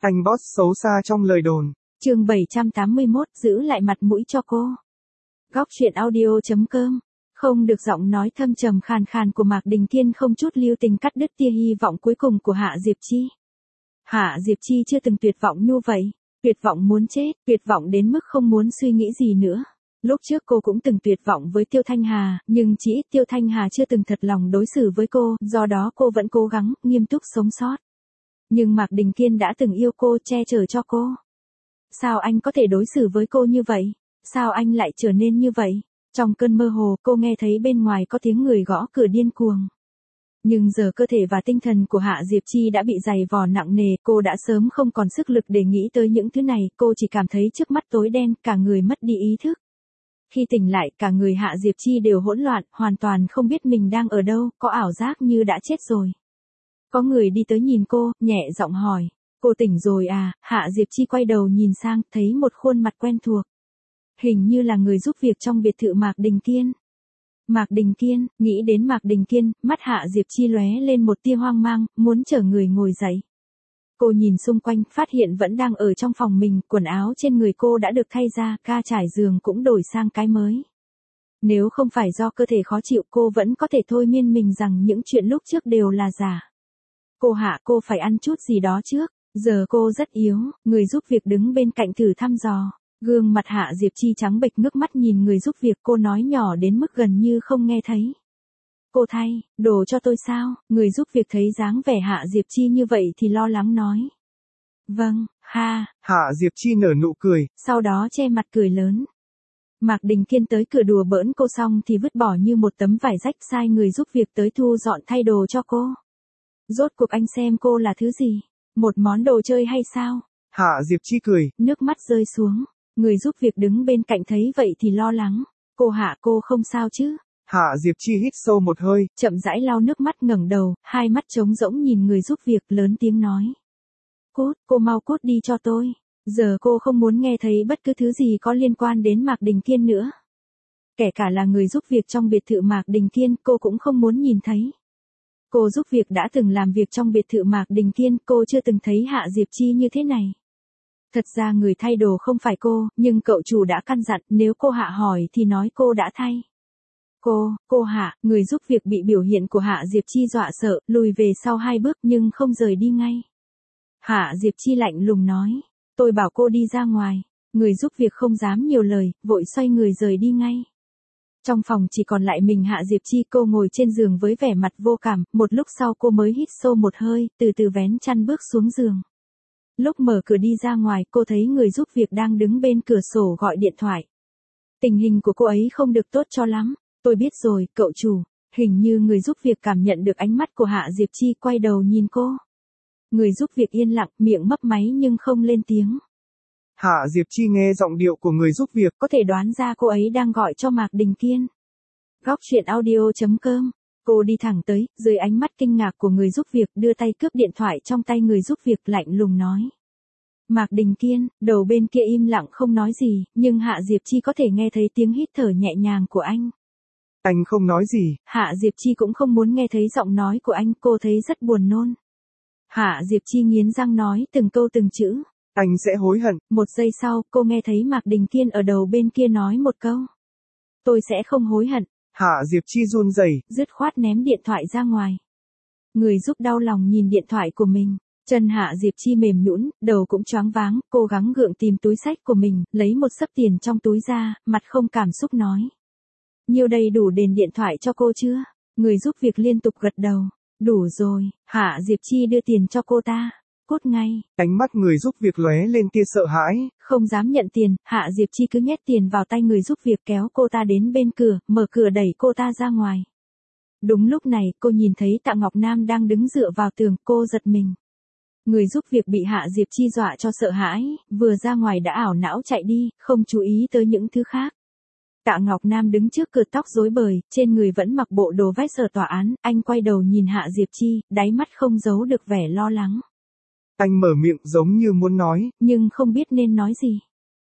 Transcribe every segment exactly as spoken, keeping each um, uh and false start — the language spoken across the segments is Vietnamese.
Anh boss xấu xa trong lời đồn. Chương bảy trăm tám mươi mốt, giữ lại mặt mũi cho cô. Góc truyện audio chấm com. Không được, giọng nói thâm trầm khàn khàn của Mạc Đình Thiên không chút lưu tình cắt đứt tia hy vọng cuối cùng của Hạ Diệp Chi. Hạ Diệp Chi chưa từng tuyệt vọng như vậy, tuyệt vọng muốn chết, tuyệt vọng đến mức không muốn suy nghĩ gì nữa. Lúc trước cô cũng từng tuyệt vọng với Tiêu Thanh Hà, nhưng chỉ ít Tiêu Thanh Hà chưa từng thật lòng đối xử với cô, do đó cô vẫn cố gắng, nghiêm túc sống sót. Nhưng Mạc Đình Thiên đã từng yêu cô, che chở cho cô. Sao anh có thể đối xử với cô như vậy? Sao anh lại trở nên như vậy? Trong cơn mơ hồ, cô nghe thấy bên ngoài có tiếng người gõ cửa điên cuồng. Nhưng giờ cơ thể và tinh thần của Hạ Diệp Chi đã bị dày vò nặng nề, cô đã sớm không còn sức lực để nghĩ tới những thứ này, cô chỉ cảm thấy trước mắt tối đen, cả người mất đi ý thức. Khi tỉnh lại, cả người Hạ Diệp Chi đều hỗn loạn, hoàn toàn không biết mình đang ở đâu, có ảo giác như đã chết rồi. Có người đi tới nhìn cô, nhẹ giọng hỏi, cô tỉnh rồi à? Hạ Diệp Chi quay đầu nhìn sang, thấy một khuôn mặt quen thuộc. Hình như là người giúp việc trong biệt thự Mạc Đình Kiên. Mạc Đình Kiên, nghĩ đến Mạc Đình Kiên, mắt Hạ Diệp Chi lóe lên một tia hoang mang, muốn chở người ngồi dậy. Cô nhìn xung quanh, phát hiện vẫn đang ở trong phòng mình, quần áo trên người cô đã được thay ra, ga trải giường cũng đổi sang cái mới. Nếu không phải do cơ thể khó chịu, cô vẫn có thể thôi miên mình rằng những chuyện lúc trước đều là giả. Cô Hạ, cô phải ăn chút gì đó trước, giờ cô rất yếu, người giúp việc đứng bên cạnh thử thăm dò. Gương mặt Hạ Diệp Chi trắng bệch, nước mắt nhìn người giúp việc, cô nói nhỏ đến mức gần như không nghe thấy. Cô thay, đồ cho tôi sao? Người giúp việc thấy dáng vẻ Hạ Diệp Chi như vậy thì lo lắng nói. Vâng, ha. Hạ Diệp Chi nở nụ cười. Sau đó che mặt cười lớn. Mạc Đình Kiên tới cửa đùa bỡn cô xong thì vứt bỏ như một tấm vải rách, sai người giúp việc tới thu dọn thay đồ cho cô. Rốt cuộc anh xem cô là thứ gì? Một món đồ chơi hay sao? Hạ Diệp Chi cười. Nước mắt rơi xuống. Người giúp việc đứng bên cạnh thấy vậy thì lo lắng. Cô Hạ, cô không sao chứ? Hạ Diệp Chi hít sâu một hơi, chậm rãi lau nước mắt, ngẩng đầu, hai mắt trống rỗng nhìn người giúp việc, lớn tiếng nói. Cút, cô mau cút đi cho tôi. Giờ cô không muốn nghe thấy bất cứ thứ gì có liên quan đến Mạc Đình Kiên nữa. Kể cả là người giúp việc trong biệt thự Mạc Đình Kiên, cô cũng không muốn nhìn thấy. Cô giúp việc đã từng làm việc trong biệt thự Mạc Đình Kiên, cô chưa từng thấy Hạ Diệp Chi như thế này. Thật ra người thay đồ không phải cô, nhưng cậu chủ đã căn dặn, nếu cô Hạ hỏi thì nói cô đã thay. Cô, cô Hạ, người giúp việc bị biểu hiện của Hạ Diệp Chi dọa sợ, lùi về sau hai bước nhưng không rời đi ngay. Hạ Diệp Chi lạnh lùng nói, tôi bảo cô đi ra ngoài. Người giúp việc không dám nhiều lời, vội xoay người rời đi ngay. Trong phòng chỉ còn lại mình Hạ Diệp Chi, cô ngồi trên giường với vẻ mặt vô cảm, một lúc sau cô mới hít sâu một hơi, từ từ vén chăn bước xuống giường. Lúc mở cửa đi ra ngoài, cô thấy người giúp việc đang đứng bên cửa sổ gọi điện thoại. Tình hình của cô ấy không được tốt cho lắm. Tôi biết rồi, cậu chủ. Hình như người giúp việc cảm nhận được ánh mắt của Hạ Diệp Chi, quay đầu nhìn cô. Người giúp việc yên lặng, miệng mấp máy nhưng không lên tiếng. Hạ Diệp Chi nghe giọng điệu của người giúp việc, có thể đoán ra cô ấy đang gọi cho Mạc Đình Kiên. Góc truyện audio chấm com. Cô đi thẳng tới, dưới ánh mắt kinh ngạc của người giúp việc, đưa tay cướp điện thoại trong tay người giúp việc, lạnh lùng nói. Mạc Đình Kiên, đầu bên kia im lặng không nói gì, nhưng Hạ Diệp Chi có thể nghe thấy tiếng hít thở nhẹ nhàng của anh. Anh không nói gì. Hạ Diệp Chi cũng không muốn nghe thấy giọng nói của anh, cô thấy rất buồn nôn. Hạ Diệp Chi nghiến răng nói từng câu từng chữ. Anh sẽ hối hận. Một giây sau, cô nghe thấy Mạc Đình Kiên ở đầu bên kia nói một câu. Tôi sẽ không hối hận. Hạ Diệp Chi run rẩy, dứt khoát ném điện thoại ra ngoài. Người giúp đau lòng nhìn điện thoại của mình. Chân Hạ Diệp Chi mềm nhũn, đầu cũng choáng váng, cố gắng gượng tìm túi xách của mình, lấy một xấp tiền trong túi ra, mặt không cảm xúc nói. Nhiêu đây đủ đền điện thoại cho cô chưa? Người giúp việc liên tục gật đầu. Đủ rồi. Hạ Diệp Chi đưa tiền cho cô ta. Cút ngay. Ánh mắt người giúp việc lóe lên tia sợ hãi. Không dám nhận tiền, Hạ Diệp Chi cứ nhét tiền vào tay người giúp việc, kéo cô ta đến bên cửa, mở cửa đẩy cô ta ra ngoài. Đúng lúc này, cô nhìn thấy Tạ Ngọc Nam đang đứng dựa vào tường, cô giật mình. Người giúp việc bị Hạ Diệp Chi dọa cho sợ hãi, vừa ra ngoài đã ảo não chạy đi, không chú ý tới những thứ khác. Tạ Ngọc Nam đứng trước cửa, tóc rối bời, trên người vẫn mặc bộ đồ vest ở tòa án, anh quay đầu nhìn Hạ Diệp Chi, đáy mắt không giấu được vẻ lo lắng. Anh mở miệng giống như muốn nói, nhưng không biết nên nói gì.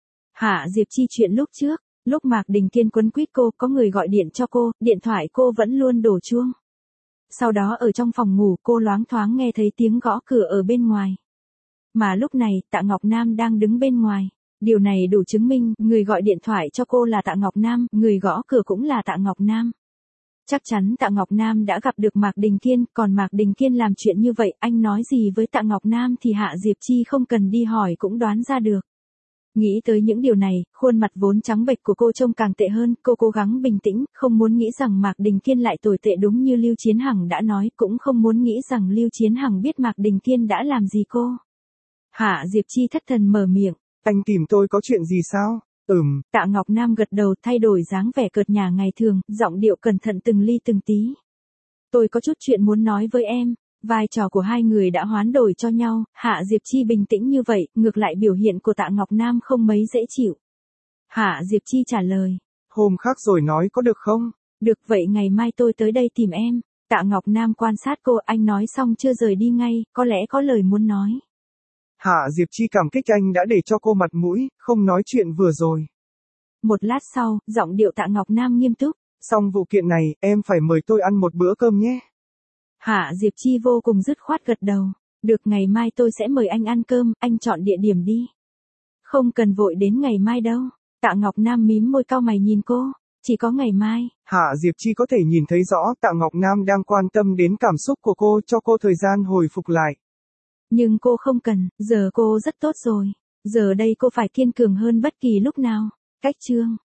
Hạ Diệp Chi chuyện lúc trước, lúc Mạc Đình Kiên quấn quýt cô, có người gọi điện cho cô, điện thoại cô vẫn luôn đổ chuông. Sau đó ở trong phòng ngủ, cô loáng thoáng nghe thấy tiếng gõ cửa ở bên ngoài. Mà lúc này, Tạ Ngọc Nam đang đứng bên ngoài. Điều này đủ chứng minh, người gọi điện thoại cho cô là Tạ Ngọc Nam, người gõ cửa cũng là Tạ Ngọc Nam. Chắc chắn Tạ Ngọc Nam đã gặp được Mạc Đình Thiên, còn Mạc Đình Thiên làm chuyện như vậy, anh nói gì với Tạ Ngọc Nam thì Hạ Diệp Chi không cần đi hỏi cũng đoán ra được. Nghĩ tới những điều này, khuôn mặt vốn trắng bệch của cô trông càng tệ hơn, cô cố gắng bình tĩnh, không muốn nghĩ rằng Mạc Đình Thiên lại tồi tệ đúng như Lưu Chiến Hằng đã nói, cũng không muốn nghĩ rằng Lưu Chiến Hằng biết Mạc Đình Thiên đã làm gì cô. Hạ Diệp Chi thất thần mở miệng. Anh tìm tôi có chuyện gì sao? Ừm. Tạ Ngọc Nam gật đầu, thay đổi dáng vẻ cợt nhả ngày thường, giọng điệu cẩn thận từng ly từng tí. Tôi có chút chuyện muốn nói với em. Vai trò của hai người đã hoán đổi cho nhau, Hạ Diệp Chi bình tĩnh như vậy, ngược lại biểu hiện của Tạ Ngọc Nam không mấy dễ chịu. Hạ Diệp Chi trả lời. Hôm khác rồi nói có được không? Được, vậy ngày mai tôi tới đây tìm em. Tạ Ngọc Nam quan sát cô, anh nói xong chưa rời đi ngay, có lẽ có lời muốn nói. Hạ Diệp Chi cảm kích anh đã để cho cô mặt mũi, không nói chuyện vừa rồi. Một lát sau, giọng điệu Tạ Ngọc Nam nghiêm túc. Xong vụ kiện này, em phải mời tôi ăn một bữa cơm nhé. Hạ Diệp Chi vô cùng dứt khoát gật đầu. Được, ngày mai tôi sẽ mời anh ăn cơm, anh chọn địa điểm đi. Không cần vội đến ngày mai đâu. Tạ Ngọc Nam mím môi cau mày nhìn cô. Chỉ có ngày mai. Hạ Diệp Chi có thể nhìn thấy rõ Tạ Ngọc Nam đang quan tâm đến cảm xúc của cô, cho cô thời gian hồi phục lại. Nhưng cô không cần, giờ cô rất tốt rồi. Giờ đây cô phải kiên cường hơn bất kỳ lúc nào. Cách chương